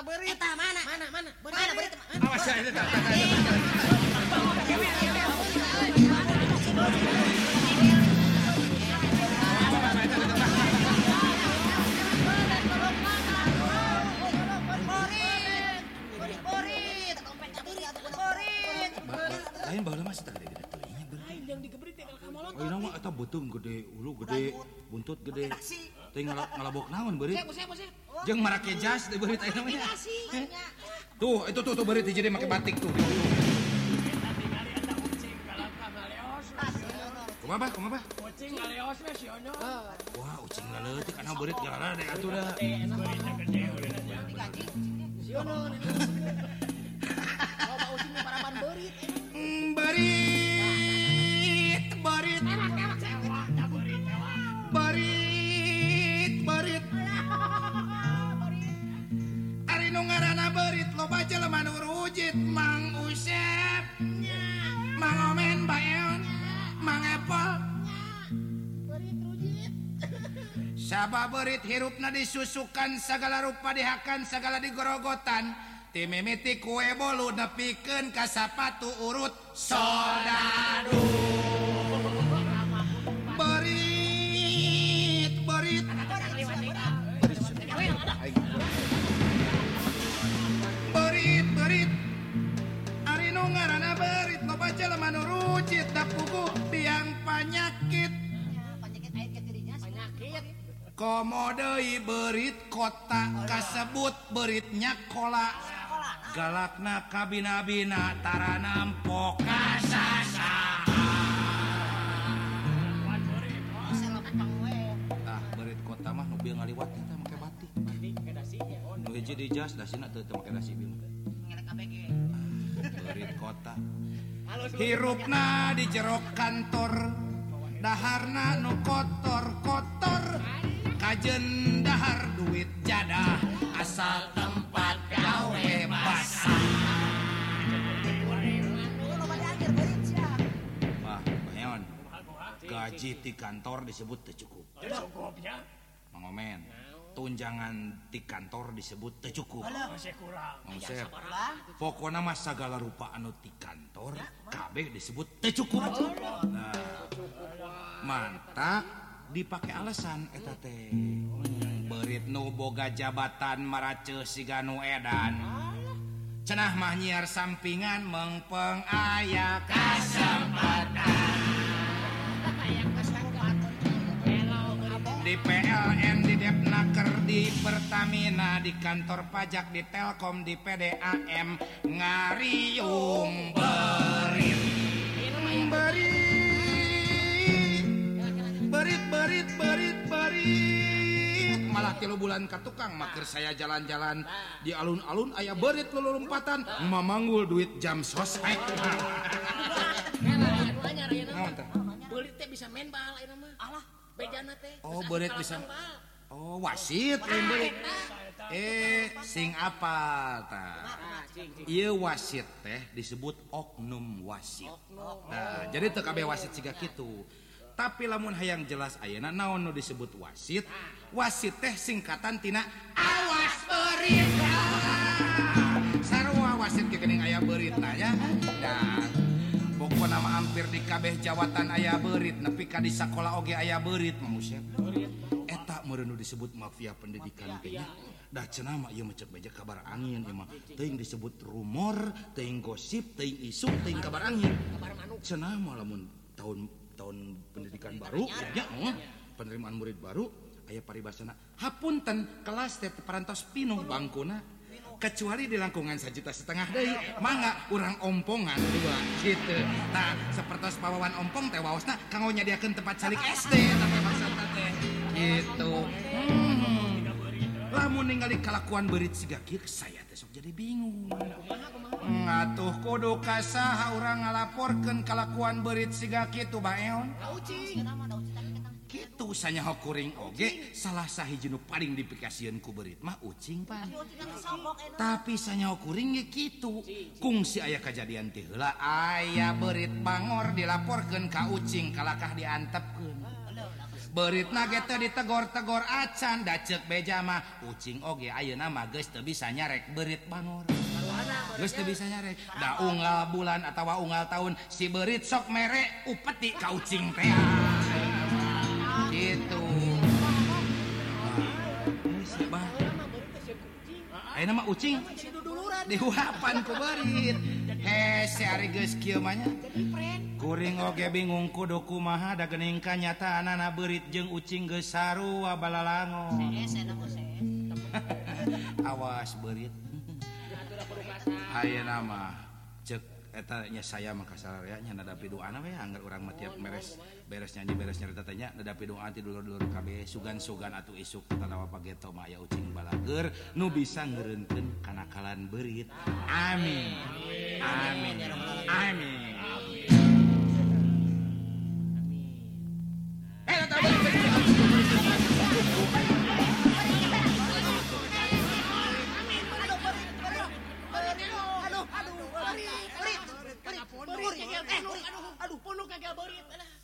beurit. Eta mana? Mana? Beurit. Awas ya eta. Lain baheula mah eta gede-gede teuingnya bener. Lain yang digebrit teh ka molot. Ayeuna mah eta beuteung gede, ulu gede, buntut gede. Teh ngalabok naon beurit? Bosep. Jeung marake jas teh beurit ayeuna mah. Tuh, itu tuh beurit jadi make batik tuh. Kumaha? Kucing ngaleos we si Onyo. Wah, ucing leutik kana beurit gara deh atuh dah. Beritnya gede udah. Si Onyo. Loba ucing parapan beurit. Berit. Ari nu ngaranna beurit loba jelema nu rujit, Mang Usep, Mang Omen, Baeon, Mang Epol. Beurit rujit. Sabab beurit hirupna disusukan sagala rupa dihakan sagala digorogotan. Ti mimiti kue bolu nepikeun ka sapatu urut sodadu. Berit. Ari nu ngaranna beurit loba jelema nu rujit da puguh biang panyakit. Penyakit air ke dirinya penyakit. Komo deui beurit kota kasebut beuritnya kola. Galakna kabina-bina tara nampok kasasahan. Tah beurit kota mah nu bieu ngaliwat teh make batik. Batik ke dasinya. Nu hiji di jas dasina teu make dasi bieu. Ngelek ABG. Beurit kota. Hirupna di jero kantor. Daharna nu kotor-kotor. Kajen dahar duit jadah asal tempat gawe basah. Wah, Bayon. Gaji di kantor disebut teu cukup. Cukupnya. Mang Omen. Tunjangan di kantor disebut teu cukup. Masih kurang. Mang Usep. Pokona mah sagala rupa anu di kantor kabeh disebut teu cukup. Nah, mantap dipake alasan eta teh. Beurit nu boga jabatan maraceus siga nu edan. Cenah mah nyiar sampingan mengpeng aya kasempatan. Di PLN, di Depnaker, di Pertamina, di kantor pajak, di Telkom, di PDAM, ngariung beurit. Berit. Malah 3 bulan ka tukang makir saya jalan-jalan di alun-alun aya beurit lulumpatan mamanggul duit jam sosmed. Beurit teh bisa main bal eta mah. Alah, bejana teh. Oh, beurit bisa. Oh, wasit lain beurit. Sing apal tah. Ieu wasit teh disebut oknum wasit. Nah, jadi teu kabeh wasit siga kitu. Tapi lamun hayang jelas ayeuna naon nu disebut wasit? Wasit teh singkatan tina awas beurit. Sarua wasit ge geuning aya beuritna nya. Dan pokona mah hampir di kabeh jawatan aya beurit, nepi ka di sakola oge aya beurit Mang Usep. Eta meureun nu disebut mafia pendidikan teh nya. Da cenah mah ieu mah cek beja kabar angin ieu mah. Teuing disebut rumor, teuing gosip, teuing isu, teuing kabar angin. Cenah mah lamun tahun pendidikan baru ya penerimaan murid baru aya paribasana hapunten kelas teh parantos pinuh bangkuna kecuali di langkungan 1,5 juta deui mangga urang ompongan 2 kitu. Nah sapertos pawawan ompong teh waosna kanggo nyadiakeun tempat salik SD tapi maksudna teh gitu. Lamun ningali kalakuan beurit siga kieu saya teh sok jadi bingung. Ngatuh kudu ka saha urang ngalaporkeun kalakuan beurit siga kitu Baeon? Kitu sanyaho kuring oge salah sahiji nu paling dipikasieun ku beurit mah ucing pan. Tapi sanyaho kuring ge kitu. Kungsi aya kajadian teh heula aya beurit bangor dilaporkeun ka ucing kalakah diantepkeun. beritna ge teu ditegor-tegor acan da ceuk beja mah ucing oge ayeuna mah geus teu bisa nyarek berit bangor. Geus teu bisa nyarek. Da unggal bulan atawa unggal tahun si berit sok mere upeti ka ucing teh. Gitu. Ayeuna mah ucing diuapan ku berit. Hese ari geus kieu mah nya. Kuring oge bingung kudu kumaha da geuning kanyataanana berit jeung ucing geus sarua balalango. Awas berit. Ayeuna mah ceuk eta nya saya mah kasaraya nya nadapi doana we angger urang mah tiap beres nyanyi beres nyarita teh nya nadapi doa ti dulur-dulur kabeh sugan-sugan atuh isuk tanawa pageto mah aya ucing balager nu bisa ngeureunkeun kanakalan berit. Amin. Amin. Amin. Aduh, punuk kagak berit.